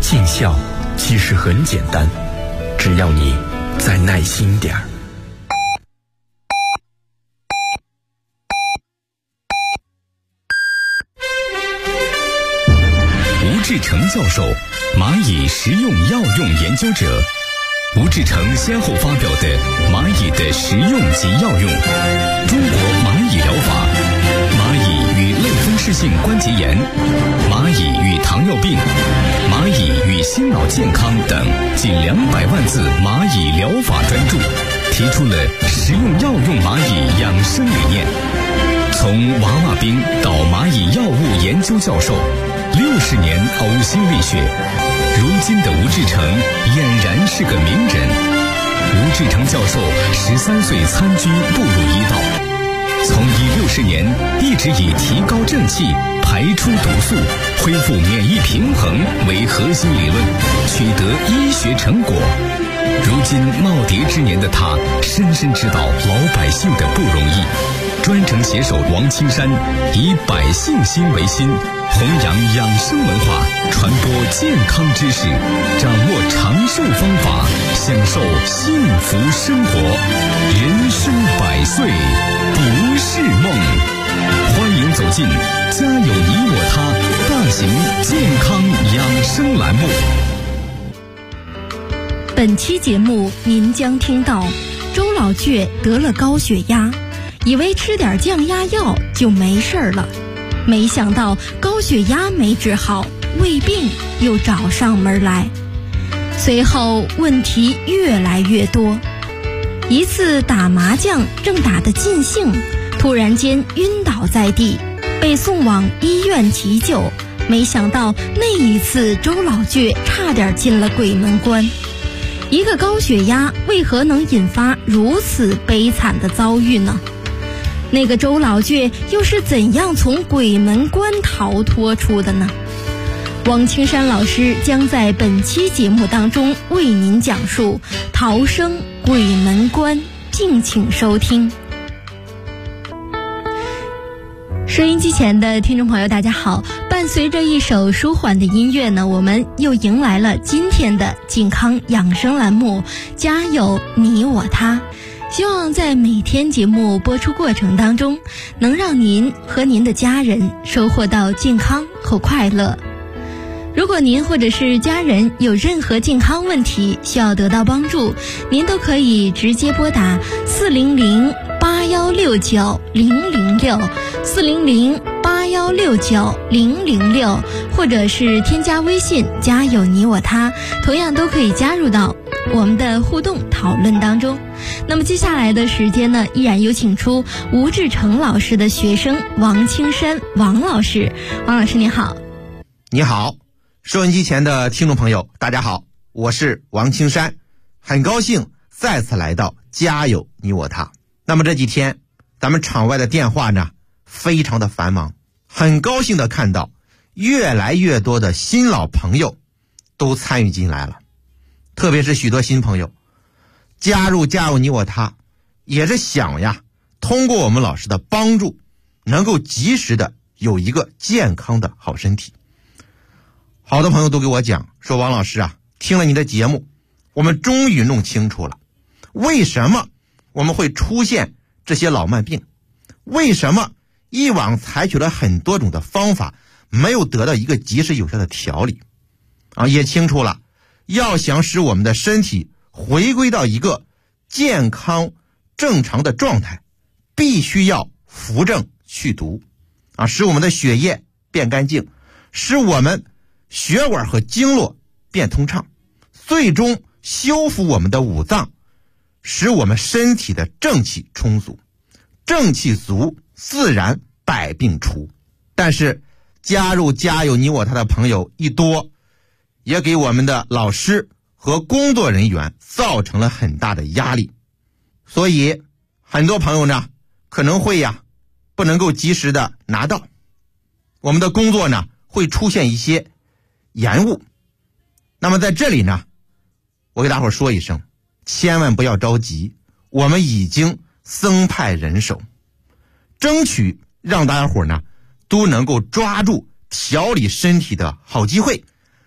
尽孝其实很简单，只要你再耐心点儿。 吴志成教授，蚂蚁食用药用研究者。吴志成先后发表的《蚂蚁的食用及药用》、《中国蚂蚁疗法》、《蚂蚁与类风湿性关节炎》、《蚂蚁与糖尿病》、《蚂蚁与心脑健康》等近200万字蚂蚁疗法专著，提出了食用药用蚂蚁养生理念。从娃娃兵到蚂蚁药物研究教授，60年呕心沥血，如今的吴志成俨然是个名人。吴志成教授13岁参军步入医道，从医60年一直以提高正气、排出毒素、恢复免疫平衡为核心理论，取得医学成果。如今耄耋之年的他，深深知道老百姓的不容易，专程携手王青山，以百姓心为心，弘扬养生文化，传播健康知识，掌握长寿方法，享受幸福生活。人生100岁不是梦。欢迎走进家有你我他大型健康养生栏目。 本期节目您将听到周老倔得了高血压，以为吃点降压药就没事了，没想到高血压没治好，胃病又找上门来。随后问题越来越多，一次打麻将正打得尽兴，突然间晕倒在地，被送往医院急救。没想到那一次周老倔差点进了鬼门关。一个高血压为何能引发如此悲惨的遭遇呢？那个周老倔又是怎样从鬼门关逃脱出的呢？王青山老师将在本期节目当中为您讲述逃生鬼门关，敬请收听。收音机前的听众朋友大家好，伴随着一首舒缓的音乐呢，我们又迎来了今天的健康养生栏目，家有你我他。希望在每天节目播出过程当中，能让您和您的家人收获到健康和快乐。如果您或者是家人有任何健康问题需要得到帮助，您都可以直接拨打400-8169-006 400-8169-006，或者是添加微信家有你我他，同样都可以加入到我们的互动讨论当中。那么接下来的时间呢，依然有请出吴志成老师的学生王青山王老师。王老师你好。 你好，收音机前的听众朋友大家好，我是王青山，很高兴再次来到家有你我他。那么这几天咱们场外的电话呢非常的繁忙，很高兴的看到越来越多的新老朋友都参与进来了，特别是许多新朋友加入家有你我他，也是想呀通过我们老师的帮助，能够及时的有一个健康的好身体。好多朋友都给我讲说，王老师啊，听了你的节目，我们终于弄清楚了为什么我们会出现这些老慢病，为什么以往采取了很多种的方法没有得到一个及时有效的调理啊，也清楚了要想使我们的身体回归到一个健康正常的状态，必须要扶正去毒啊，使我们的血液变干净，使我们血管和经络变通畅，最终修复我们的五脏，使我们身体的正气充足，正气足，自然百病除。但是加入家有你我他的朋友一多，也给我们的老师和工作人员造成了很大的压力，所以很多朋友呢可能会不能够及时的拿到，我们的工作呢会出现一些延误。那么在这里呢，我给大伙说一声，千万不要着急，我们已经增派人手，争取让大家伙呢都能够抓住调理身体的好机会，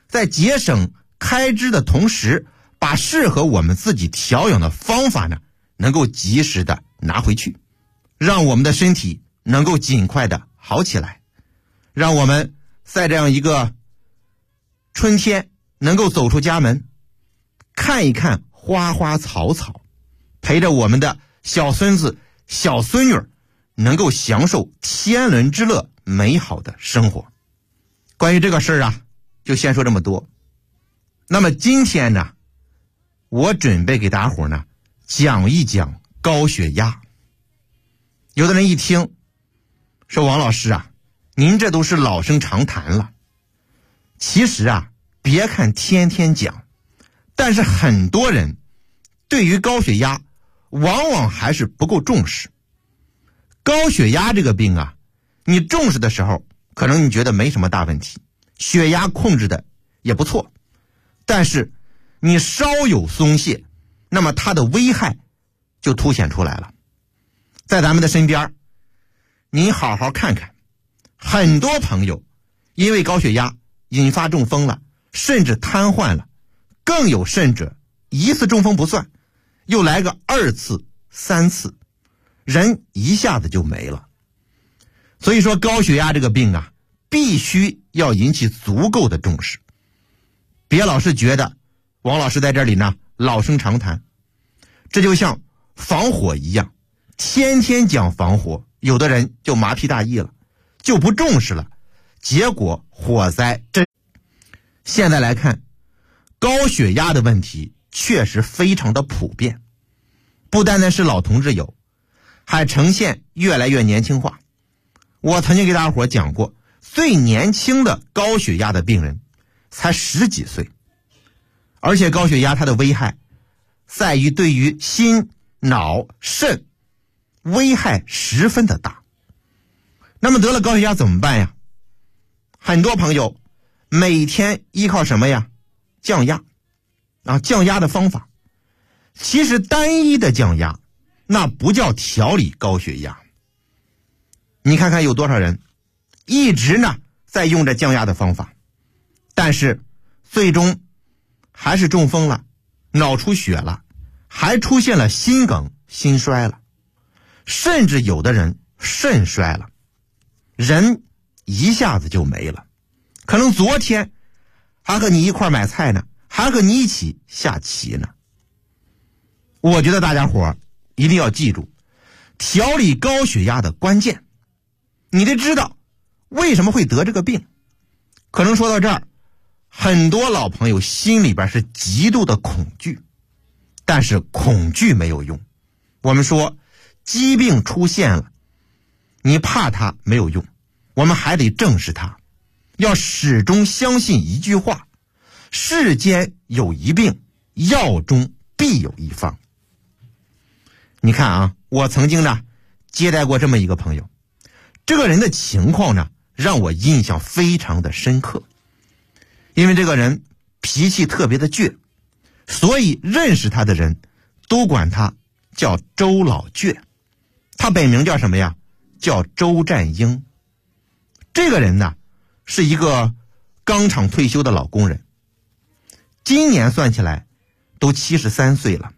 在节省开支的同时，把适合我们自己调养的方法呢，能够及时的拿回去，让我们的身体能够尽快的好起来，让我们在这样一个春天能够走出家门，看一看花花草草，陪着我们的小孙子小孙女能够享受天伦之乐美好的生活。关于这个事儿啊，就先说这么多。那么今天呢，我准备给大家伙呢讲一讲高血压。有的人一听说王老师啊，您这都是老生常谈了。其实啊，别看天天讲，但是很多人对于高血压往往还是不够重视。高血压这个病啊，你重视的时候可能你觉得没什么大问题，血压控制的也不错，但是你稍有松懈，那么它的危害就凸显出来了。在咱们的身边，您好好看看，很多朋友因为高血压引发中风了，甚至瘫痪了，更有甚者一次中风不算，又来个2次3次，人一下子就没了。所以说高血压这个病啊，必须要引起足够的重视。别老是觉得王老师在这里呢老生常谈，这就像防火一样，天天讲防火，有的人就麻痹大意了，就不重视了，结果火灾真。现在来看，高血压的问题确实非常的普遍，不单单是老同志有，还呈现越来越年轻化。我曾经给大家伙讲过，最年轻的高血压的病人才10几岁，而且高血压它的危害在于对于心、脑、肾危害十分的大。那么得了高血压怎么办呀？很多朋友每天依靠什么呀？降压降压的方法。其实单一的降压那不叫调理高血压。你看看有多少人一直呢在用着降压的方法，但是最终还是中风了，脑出血了，还出现了心梗、心衰了，甚至有的人肾衰了，人一下子就没了。可能昨天还和你一块买菜呢，还和你一起下棋呢。我觉得大家伙一定要记住调理高血压的关键，你得知道为什么会得这个病。可能说到这儿，很多老朋友心里边是极度的恐惧，但是恐惧没有用。我们说疾病出现了，你怕它没有用，我们还得正视它，要始终相信一句话：世间有一病，药中必有一方。你看啊，我曾经呢接待过这么一个朋友，这个人的情况呢让我印象非常的深刻。因为这个人脾气特别的倔，所以认识他的人都管他叫周老倔。他本名叫什么呀？叫周占英。这个人呢是一个钢厂退休的老工人，今年算起来都73岁了。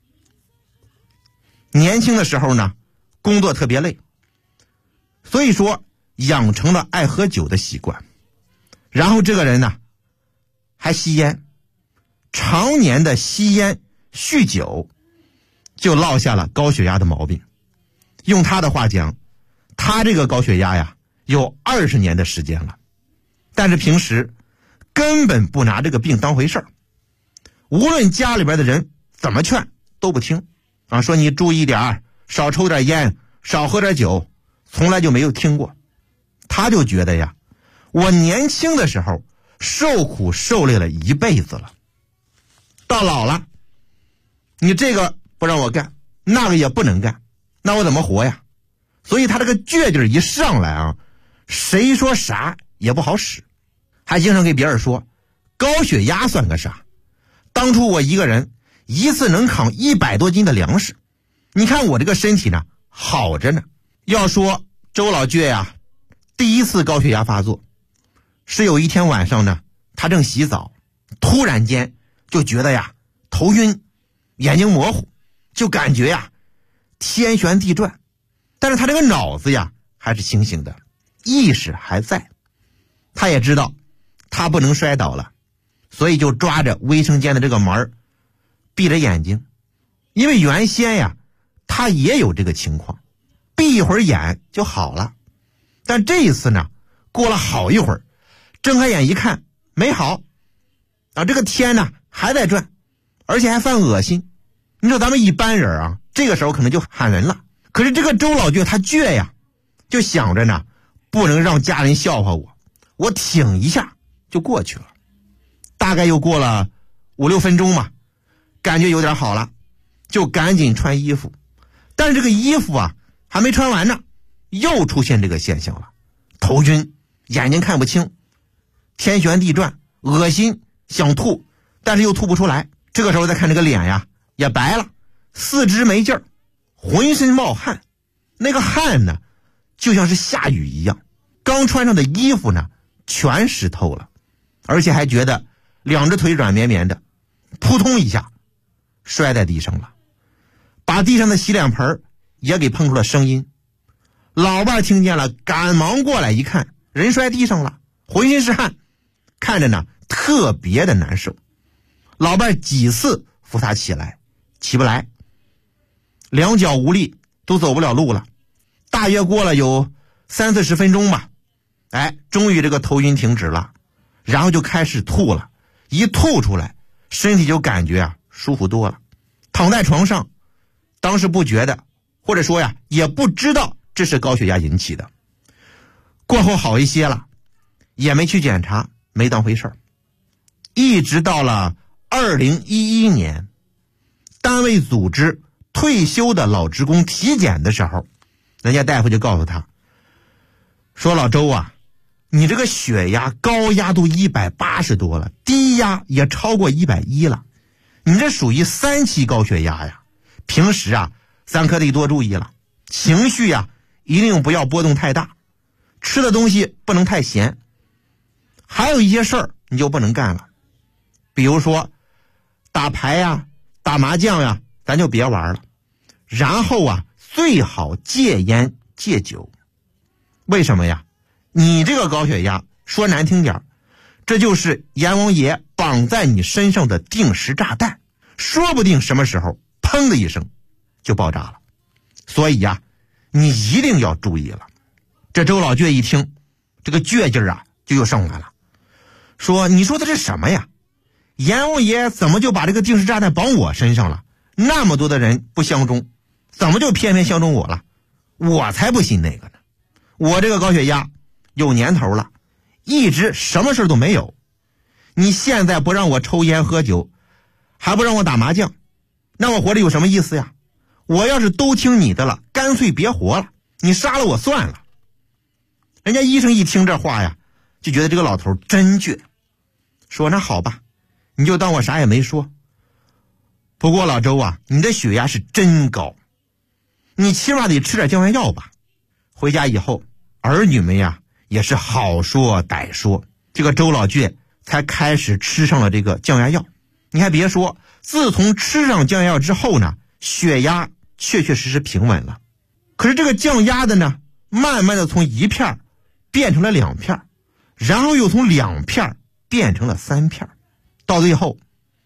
年轻的时候呢工作特别累，所以说养成了爱喝酒的习惯。然后这个人呢还吸烟，常年的吸烟酗酒，就落下了高血压的毛病。用他的话讲，他这个高血压呀有20年的时间了，但是平时根本不拿这个病当回事儿，无论家里边的人怎么劝都不听说你注意点，少抽点烟，少喝点酒，从来就没有听过。他就觉得呀，我年轻的时候受苦受累了一辈子了，到老了你这个不让我干，那个也不能干，那我怎么活呀？所以他这个倔劲一上来谁说啥也不好使，还经常给别人说高血压算个啥，当初我一个人一次能扛100多斤的粮食，你看我这个身体呢好着呢。要说周老倔呀，第一次高血压发作是有一天晚上呢， 他正洗澡，突然间就觉得呀头晕，眼睛模糊，就感觉呀天旋地转，但是他这个脑子呀还是清醒的，意识还在。他也知道他不能摔倒了，所以就抓着卫生间的这个门，闭着眼睛。因为原先呀他也有这个情况，闭一会儿眼就好了。但这一次呢，过了好一会儿，睁开眼一看没好啊，这个天呢还在转，而且还犯恶心。你说咱们一般人啊，这个时候可能就喊人了。可是这个周老倔他倔呀，就想着呢，不能让家人笑话我挺一下就过去了。大概又过了5-6分钟嘛，感觉有点好了，就赶紧穿衣服。但是这个衣服啊还没穿完呢，又出现这个现象了，头晕，眼睛看不清，天旋地转，恶心，想吐，但是又吐不出来。这个时候再看这个脸呀也白了，四肢没劲儿，浑身冒汗，那个汗呢就像是下雨一样，刚穿上的衣服呢全湿透了，而且还觉得两只腿软绵绵的，扑通一下摔在地上了，把地上的洗脸盆也给碰出了声音。老伴听见了，赶忙过来一看，人摔地上了，浑身是汗，看着呢特别的难受。老伴几次扶他起来，起不来，两脚无力，都走不了路了。大约过了有30-40分钟吧，终于这个头晕停止了，然后就开始吐了。一吐出来，身体就感觉舒服多了。躺在床上，当时不觉得，或者说也不知道这是高血压引起的。过后好一些了，也没去检查，没当回事儿。一直到了2011年，单位组织退休的老职工体检的时候，人家大夫就告诉他说，老周啊，你这个血压高压都180多了，低压也超过110了，你这属于3期高血压呀。平时咱可得多注意了，情绪一定不要波动太大，吃的东西不能太咸，还有一些事儿你就不能干了，比如说打牌打麻将咱就别玩了。然后最好戒烟戒酒。为什么呀？你这个高血压说难听点，这就是阎王爷绑在你身上的定时炸弹，说不定什么时候砰的一声就爆炸了。所以你一定要注意了。这周老倔一听，这个倔劲儿就又上来了，说你说的是什么呀？阎王爷怎么就把这个定时炸弹绑我身上了？那么多的人不相中，怎么就偏偏相中我了？我才不信那个呢。我这个高血压有年头了，一直什么事都没有。你现在不让我抽烟喝酒，还不让我打麻将，那我活着有什么意思呀？我要是都听你的了，干脆别活了，你杀了我算了。人家医生一听这话就觉得这个老头真倔，说那好吧，你就当我啥也没说。不过老周你的血压是真高，你起码得吃点降压药吧。回家以后，儿女们也是好说歹说，这个周老倔才开始吃上了这个降压药。你还别说，自从吃上降压药之后呢，血压确实平稳了。可是这个降压的呢，慢慢的从1片变成了2片，然后又从2片变成了3片，到最后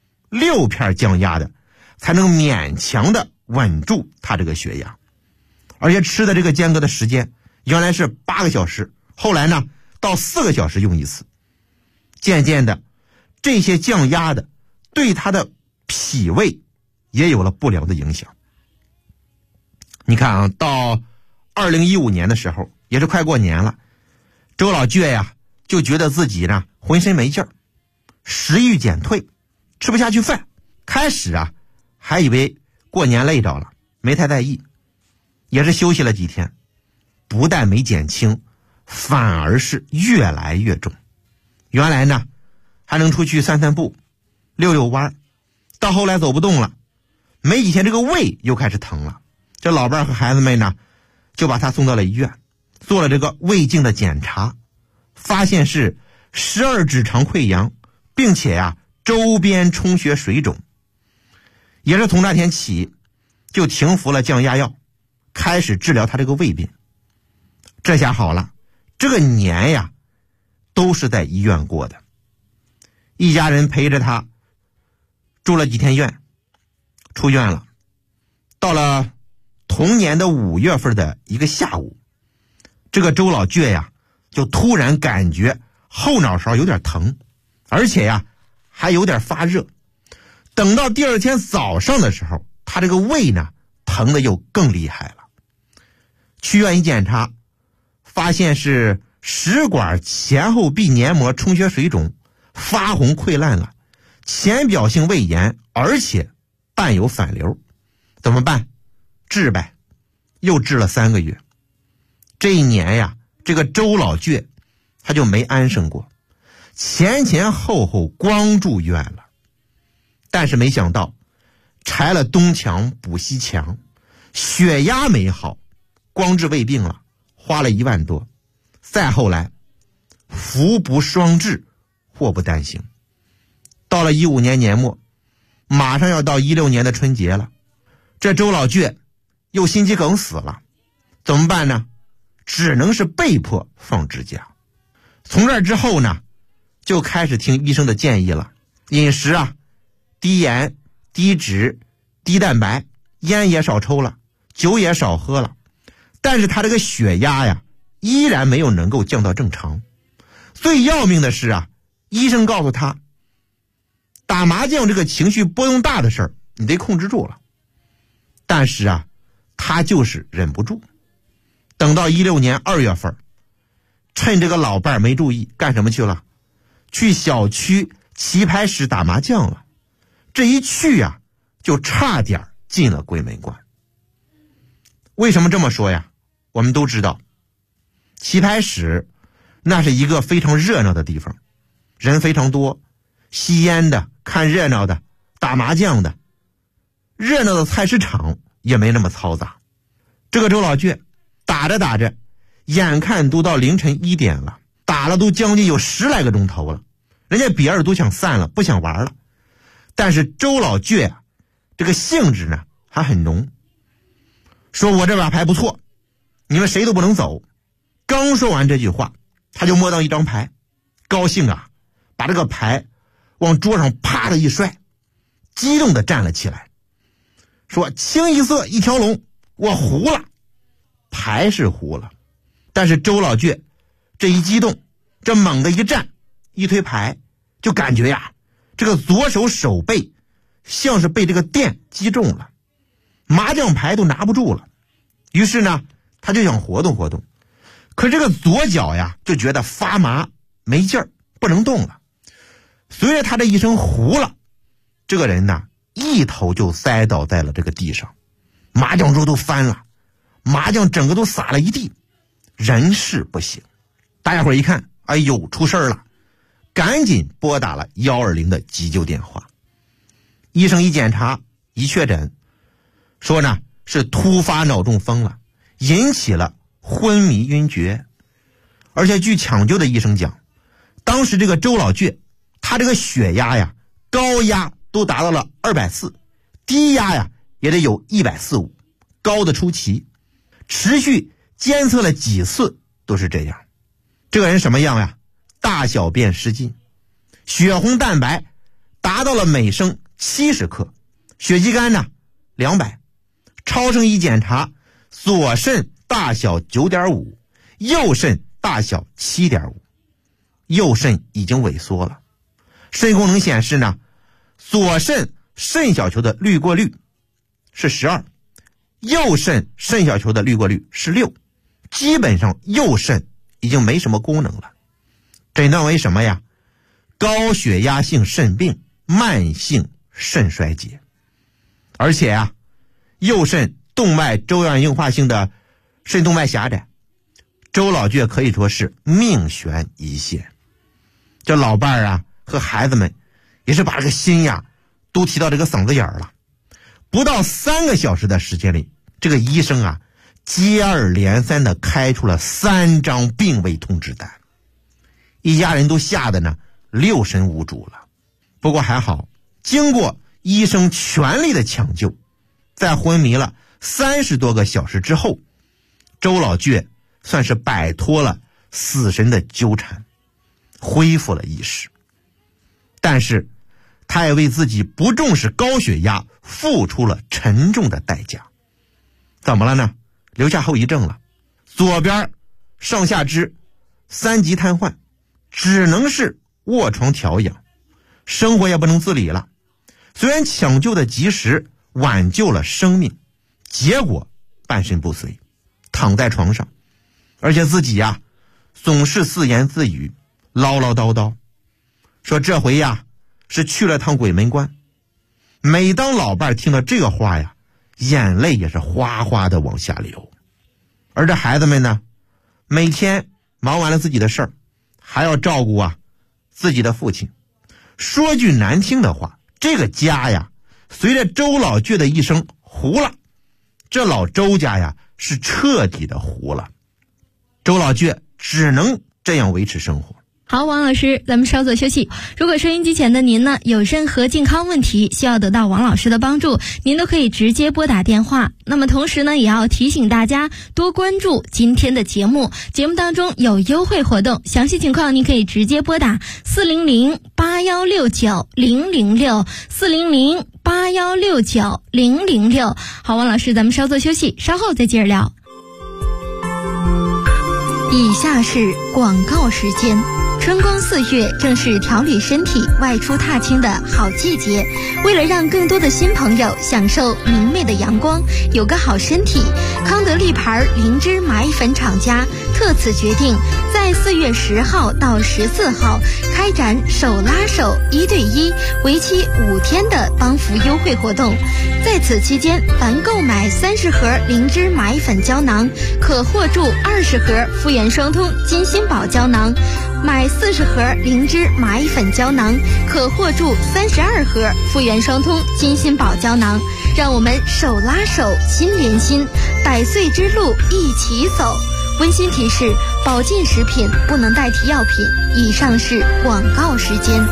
6片降压的才能勉强的稳住他这个血压。而且吃的这个间隔的时间原来是8个小时，后来呢到4个小时用一次。渐渐的，这些降压的对他的脾胃也有了不良的影响。你看到2015年的时候，也是快过年了，周老倔就觉得自己呢浑身没劲儿，食欲减退，吃不下去饭。开始还以为过年累着了，没太在意，也是休息了几天，不但没减轻，反而是越来越重。原来呢还能出去散散步，溜溜弯，到后来走不动了，没几天这个胃又开始疼了。这老伴和孩子们呢就把他送到了医院，做了这个胃镜的检查，发现是12指肠溃疡并且呀，周边充血水肿。也是从那天起，就停服了降压药，开始治疗他这个胃病。这下好了，这个年呀，都是在医院过的。一家人陪着他住了几天院，出院了。到了同年的5月份的一个下午，这个周老倔呀，就突然感觉后脑勺有点疼，而且呀，还有点发热。等到第二天早上的时候，他这个胃呢，疼的又更厉害了。去院一检查，发现是食管前后壁黏膜充血水肿，发红溃烂了，浅表性胃炎，而且伴有反流。怎么办？治呗。又治了3个月。这一年呀，这个周老倔他就没安生过，前前后后光住院了。但是没想到，拆了东墙补西墙，血压没好，光治胃病了，花了1万多。再后来，福不双至，祸不单行。到了15年年末，马上要到16年的春节了，这周老倔又心肌梗死了，怎么办呢？只能是被迫放支架。从这之后呢，就开始听医生的建议了，饮食啊，低盐、低脂、低蛋白，烟也少抽了，酒也少喝了。但是他这个血压呀，依然没有能够降到正常。最要命的是啊，医生告诉他，打麻将这个情绪波动大的事儿，你得控制住了。但是啊，他就是忍不住。等到16年2月份，趁这个老伴儿没注意，干什么去了？去小区棋牌室打麻将了。这一去呀，就差点进了鬼门关。为什么这么说呀？我们都知道，棋牌室那是一个非常热闹的地方，人非常多，吸烟的、看热闹的、打麻将的。热闹的菜市场也没那么嘈杂。这个周老倔打着打着，眼看都到凌晨1点了，打了都将近有10来个钟头了，人家别人都想散了，不想玩了。但是周老倔啊，这个兴致呢还很浓，说我这把牌不错，你们谁都不能走。刚说完这句话，他就摸到一张牌，高兴啊，把这个牌往桌上啪的一摔，激动的站了起来，说清一色一条龙，我胡了。牌是胡了，但是周老倔这一激动，这猛的一站一推牌，就感觉呀，这个左手手背像是被这个电击中了，麻将牌都拿不住了。于是呢，他就想活动活动，可这个左脚呀就觉得发麻没劲儿，不能动了。随着他这一声胡了，这个人呢一头就栽倒在了这个地上，麻将桌都翻了，麻将整个都洒了一地，人事不省。大家伙一看，哎呦，出事了，赶紧拨打了120的急救电话。医生一检查一确诊，说呢是突发脑中风了，引起了昏迷晕厥。而且据抢救的医生讲，当时这个周老倔他这个血压呀，高压都达到了240，低压呀也得有145，高的出奇，持续监测了几次都是这样。这个人什么样呀？大小便失禁，血红蛋白达到了每升70克，血肌酐呢200，超声一检查，左肾大小 9.5， 右肾大小 7.5， 右肾已经萎缩了。肾功能显示呢，左肾肾小球的滤过率是12，右肾肾小球的滤过率是6，基本上右肾已经没什么功能了。诊断为什么呀？高血压性肾病，慢性肾衰竭。而且啊，右肾动脉粥样硬化性的肾动脉狭窄，周老倔可以说是命悬一线。这老伴儿啊和孩子们也是把这个心呀都提到这个嗓子眼儿了。不到3个小时的时间里，这个医生啊接二连三的开出了3张病危通知单，一家人都吓得呢六神无主了。 不过还好，经过医生全力的抢救，在昏迷了30多个小时之后，周老倔算是摆脱了死神的纠缠，恢复了意识。但是他也为自己不重视高血压付出了沉重的代价。怎么了呢？留下后遗症了，左边上下肢3级瘫痪，只能是卧床调养，生活也不能自理了。虽然抢救的及时，挽救了生命，结果半身不遂，躺在床上，而且自己总是自言自语，唠唠叨叨，说这回是去了趟鬼门关。每当老伴听到这个话眼泪也是哗哗的往下流。而这孩子们呢，每天忙完了自己的事儿，还要照顾自己的父亲。说句难听的话，这个家随着周老倔的一生糊了，这老周家是彻底的糊了。周老倔只能这样维持生活。 好，王老师，咱们稍作休息。如果收音机前的您呢，有任何健康问题需要得到王老师的帮助，您都可以直接拨打电话。那么同时呢，也要提醒大家多关注今天的节目，节目当中有优惠活动，详细情况您可以直接拨打400-8169-006 400-8169-006。好，王老师，咱们稍作休息，稍后再接着聊。以下是广告时间。春光4月正是调理身体、外出踏青的好季节。为了让更多的新朋友享受明媚的阳光，有个好身体，康德利牌灵芝麻衣粉厂家特此决定，在4月10号到14号开展手拉手1对1为期5天的帮扶优惠活动。在此期间，凡购买30盒灵芝麻衣粉胶囊，可获助20盒复原双通金心宝胶囊。买40盒灵芝麻衣粉胶囊，可获助32盒复原双通金心宝胶囊。让我们手拉手，心连心，100岁之路一起走。温馨提示：保健食品不能代替药品。以上是广告时间。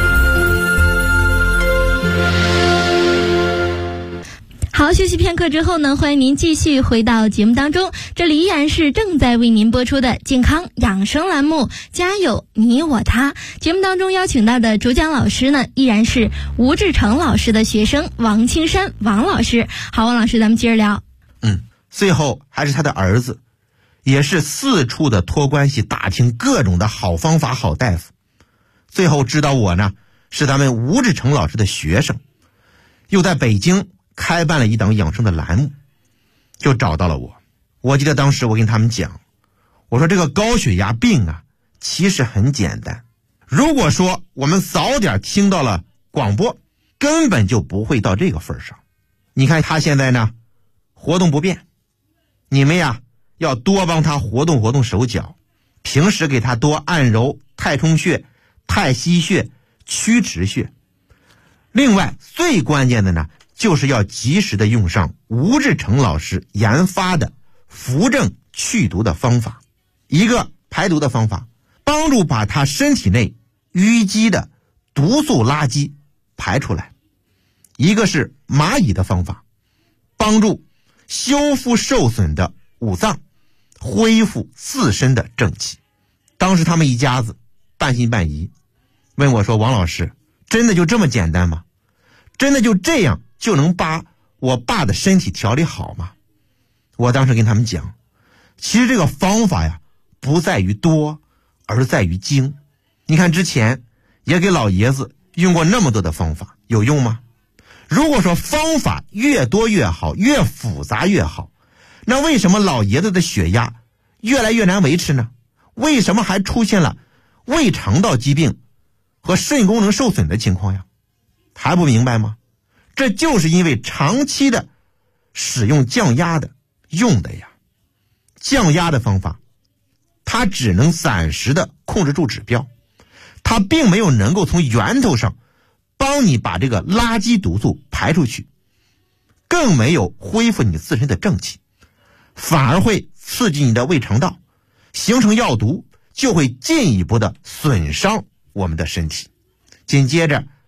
好，休息片刻之后呢，欢迎您继续回到节目当中，这里依然是正在为您播出的健康养生栏目，家有你我他。节目当中邀请到的主讲老师呢，依然是吴志成老师的学生王青山王老师。好，王老师，咱们接着聊。 最后还是他的儿子，也是四处的托关系，打听各种的好方法、好大夫。最后知道我呢是咱们吴志成老师的学生，又在北京开办了一档养生的栏目，就找到了我。我记得当时我跟他们讲，我说这个高血压病其实很简单，如果说我们早点听到了广播，根本就不会到这个份上。你看他现在呢活动不便，你们要多帮他活动活动手脚，平时给他多按揉太冲穴、太溪穴、曲池穴。另外最关键的呢，就是要及时的用上吴志成老师研发的扶正去毒的方法，一个排毒的方法，帮助把他身体内淤积的毒素垃圾排出来；一个是蚂蚁的方法，帮助修复受损的五脏，恢复自身的正气。当时他们一家子半信半疑，问我说，王老师，真的就这么简单吗？真的就这样就能把我爸的身体调理好吗？我当时跟他们讲，其实这个方法不在于多，而在于精。你看之前也给老爷子用过那么多的方法，有用吗？如果说方法越多越好，越复杂越好，那为什么老爷子的血压越来越难维持呢？为什么还出现了胃肠道疾病和肾功能受损的情况呀？还不明白吗？这就是因为长期的使用降压的用的呀。降压的方法，它只能暂时的控制住指标，它并没有能够从源头上帮你把这个垃圾毒素排出去，更没有恢复你自身的正气，反而会刺激你的胃肠道，形成药毒，就会进一步的损伤我们的身体。紧接着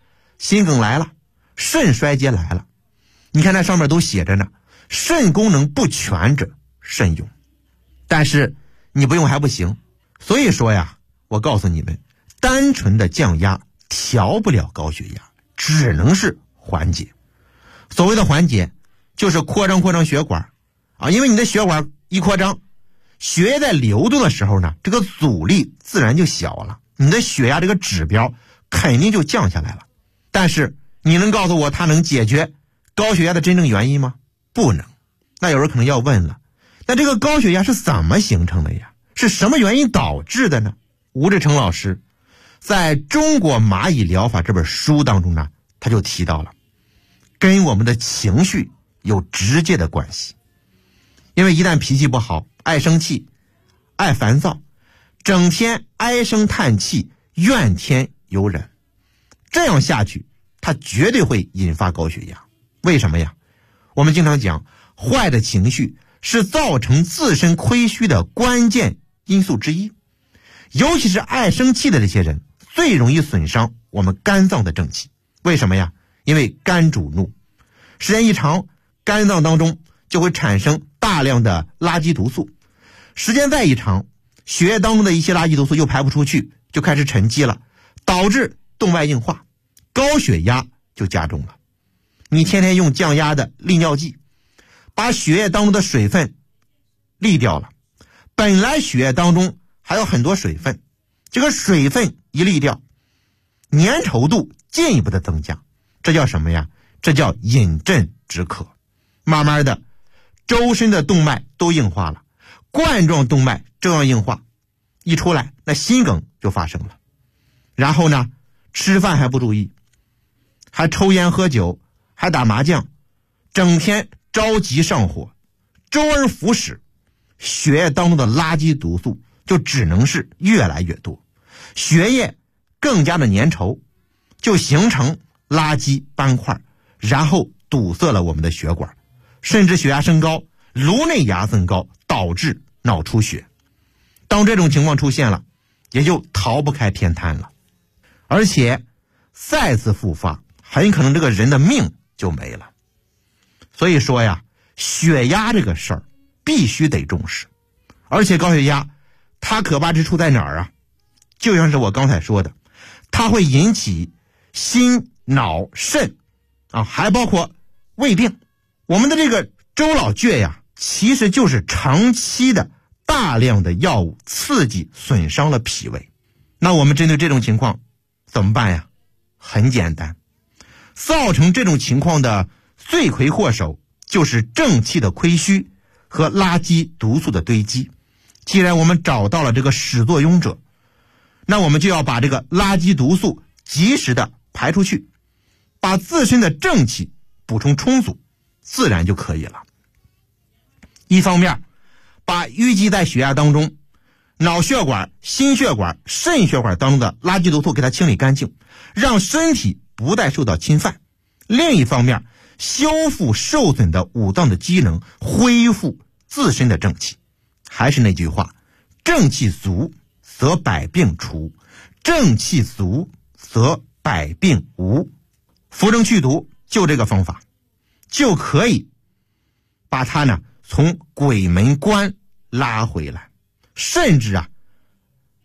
心梗来了，肾衰竭来了。你看那上面都写着呢，肾功能不全者慎用。但是你不用还不行。所以说呀，我告诉你们，单纯的降压调不了高血压，只能是缓解。所谓的缓解就是扩张血管啊，因为你的血管一扩张，血液在流动的时候呢，这个阻力自然就小了，你的血压这个指标肯定就降下来了。但是你能告诉我它能解决高血压的真正原因吗？不能。那有人可能要问了，那这个高血压是怎么形成的呀？是什么原因导致的呢？吴志成老师在中国蚂蚁疗法这本书当中呢，他就提到了跟我们的情绪有直接的关系。因为一旦脾气不好，爱生气，爱烦躁，整天唉声叹气，怨天尤人，这样下去它绝对会引发高血压。为什么呀？我们经常讲，坏的情绪是造成自身亏虚的关键因素之一，尤其是爱生气的这些人最容易损伤我们肝脏的正气。为什么呀？因为肝主怒，时间一长，肝脏当中就会产生大量的垃圾毒素，时间再一长，血液当中的一些垃圾毒素又排不出去，就开始沉积了，导致动脉硬化，高血压就加重了。你天天用降压的利尿剂，把血液当中的水分利掉了，本来血液当中还有很多水分，这个水分一利掉，粘稠度进一步的增加，这叫什么呀？这叫饮鸩止渴。慢慢的，周身的动脉都硬化了，冠状动脉这样硬化一出来，那心梗就发生了。然后呢，吃饭还不注意，还抽烟喝酒，还打麻将，整天着急上火，周而复始，血液当中的垃圾毒素就只能是越来越多，血液更加的粘稠，就形成垃圾斑块，然后堵塞了我们的血管，甚至血压升高，颅内压增高，导致脑出血。当这种情况出现了，也就逃不开偏瘫了，而且再次复发，很可能这个人的命就没了。所以说呀，血压这个事儿必须得重视。而且高血压它可怕之处在哪儿啊？就像是我刚才说的，它会引起心脑肾啊，还包括胃病。我们的这个周老倔呀，其实就是长期的大量的药物刺激损伤了脾胃。那我们针对这种情况怎么办呀？很简单，造成这种情况的罪魁祸首就是正气的亏虚和垃圾毒素的堆积。既然我们找到了这个始作俑者，那我们就要把这个垃圾毒素及时的排出去，把自身的正气补充充足，自然就可以了。一方面把淤积在血压当中脑血管、心血管、肾血管当中的垃圾毒素给它清理干净，让身体不再受到侵犯。另一方面修复受损的五脏的机能，恢复自身的正气。还是那句话，正气足则百病除，正气足则百病无。扶正祛毒就这个方法，就可以把它呢从鬼门关拉回来，甚至啊